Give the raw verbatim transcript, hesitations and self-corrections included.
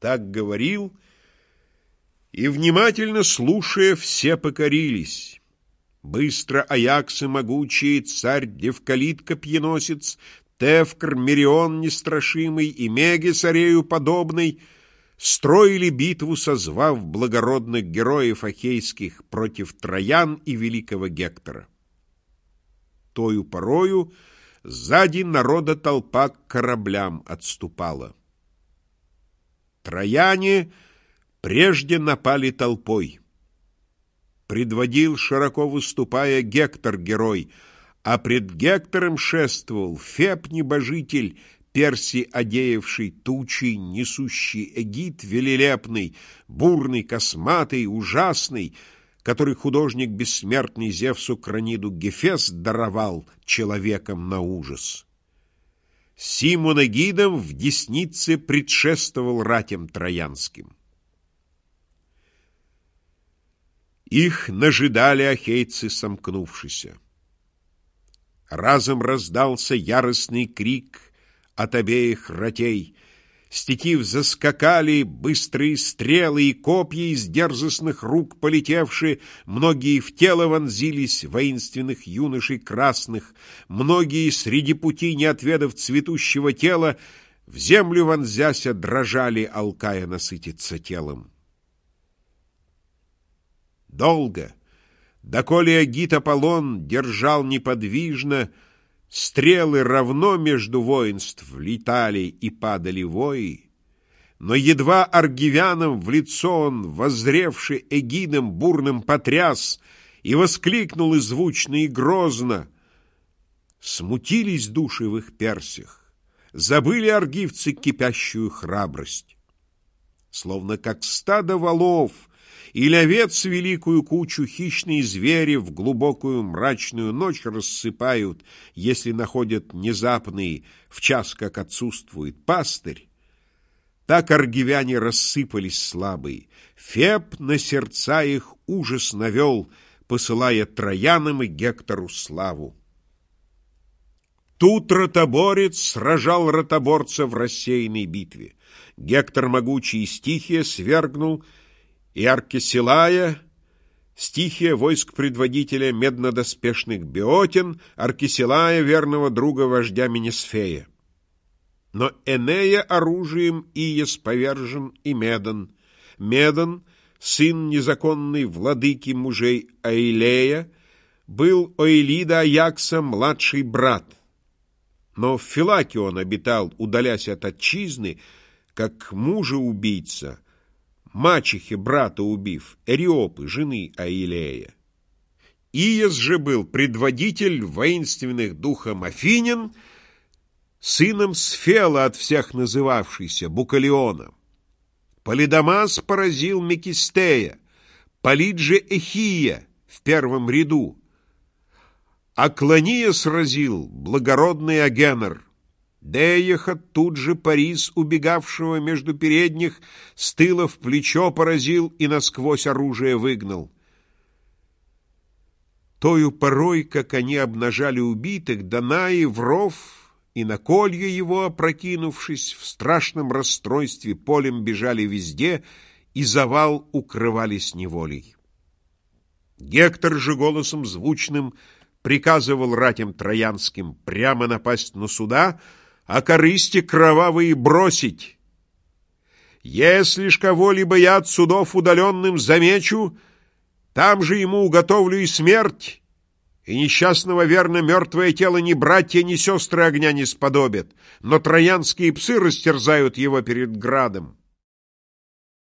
Так говорил, и, внимательно слушая, все покорились. Быстро Аяксы могучие, царь Девкалит копьеносец, Тевкр, Мерион нестрашимый и Мегис Арею подобный строили битву, созвав благородных героев ахейских против Троян и великого Гектора. Тою порою сзади народа толпа к кораблям отступала. Трояне прежде напали толпой. Предводил, широко выступая, Гектор-герой, а пред Гектором шествовал Феб-небожитель, Персий одеявший тучей, несущий эгид велелепный, бурный, косматый, ужасный, который художник бессмертный Зевсу Краниду Гефест даровал человеком на ужас. Симон эгидом в деснице предшествовал ратям троянским. Их нажидали ахейцы сомкнувшися. Разом раздался яростный крик от обеих ратей. С тетив заскакали быстрые стрелы, и копья из дерзостных рук полетевшие, многие в тело вонзились воинственных юношей красных, многие среди пути, не отведав цветущего тела, в землю вонзяся дрожали, алкая насытиться телом. Долго, доколе Агит Аполлон держал неподвижно, стрелы равно между воинств летали и падали вои, но едва аргивянам в лицо он, воззревший эгидом бурным, потряс и воскликнул и звучно, и грозно. Смутились души в их персях, забыли аргивцы кипящую храбрость. Словно как стадо волов или овец великую кучу хищные звери в глубокую мрачную ночь рассыпают, если находят внезапный, в час как отсутствует пастырь, так аргивяне рассыпались слабые. Феб на сердца их ужас навел, посылая Троянам и Гектору славу. Тут ротоборец сражал ротоборца в рассеянной битве. Гектор могучий и Стихия свергнул, и Аркесилая, Стихия войск предводителя меднодоспешных Беотин, Аркесилая верного друга вождя Менесфея. Но Энея оружием Иес повержен и Медон. Медон, сын незаконный владыки мужей Аилея, был Оилида Аякса младший брат. Но в Филаке он обитал, удалясь от отчизны, как мужа-убийца, мачехи брата убив, Эриопы, жены Аилея. Иес же был предводитель воинственных духом Афинян, сыном Сфела от всех называвшийся, Букалиона. Полидамас поразил Мекистея, Полид же Эхия в первом ряду, а Клония сразил благородный Агенор. Деяха тут же Парис, убегавшего между передних, с тыла в плечо поразил и насквозь оружие выгнал. Тою порой, как они обнажали убитых, Данаи в ров и на колье его, опрокинувшись, в страшном расстройстве полем бежали везде и завал укрывались неволей. Гектор же голосом звучным приказывал ратям троянским прямо напасть на суда, а корысти кровавые бросить. Если ж кого-либо я от судов удаленным замечу, там же ему уготовлю и смерть, и несчастного верно мертвое тело ни братья, ни сестры огня не сподобят, но троянские псы растерзают его перед градом.